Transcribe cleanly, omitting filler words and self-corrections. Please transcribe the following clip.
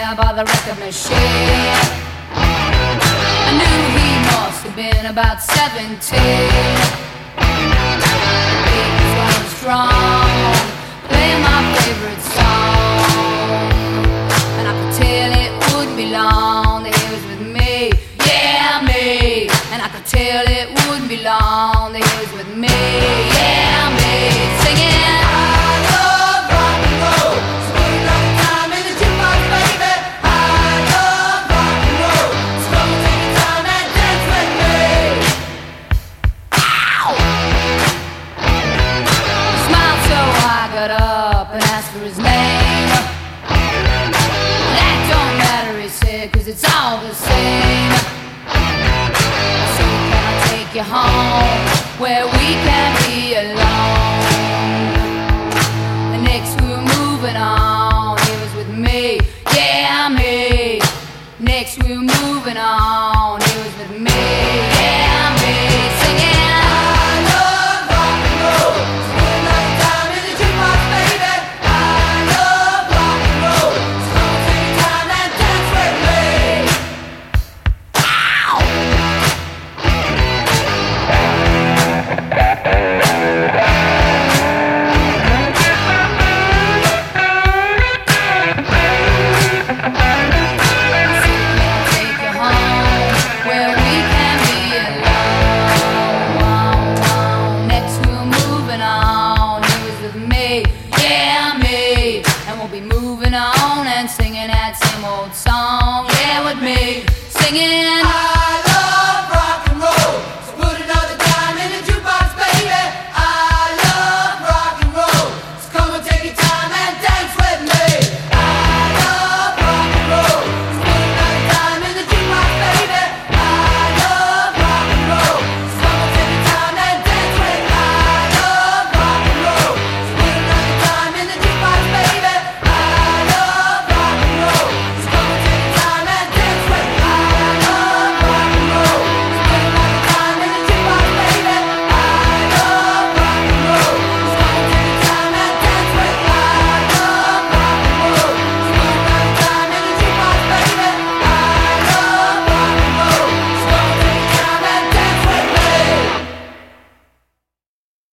there by the record machine. I knew he must have been about 17. He was going strong, playing my favorite song, and I could tell it wouldn't be long that he was with me, yeah, me. And I could tell it wouldn't be long that he was with me, yeah, me, singing. I love rock and roll, so put another time in the jukebox, baby. I love rock and roll, so come and take your time and dance with me. Ow! He smiled so I got up and asked for his name. That don't matter, he said, 'cause it's all the same. So can I take you home where we can be alone? The next we were moving on, he was with me, yeah, me. Next we were moving on, he was with me, yeah, me, singing. I love rock and roll, so put another time in the jukebox, baby. I love rock and roll, so come and take your time and dance with me. Ow! Take you home where we can be alone. Next we were moving on, he was with me, yeah, me. And we'll be moving on and singing that same old song, yeah, with me, singing. I love rock and roll.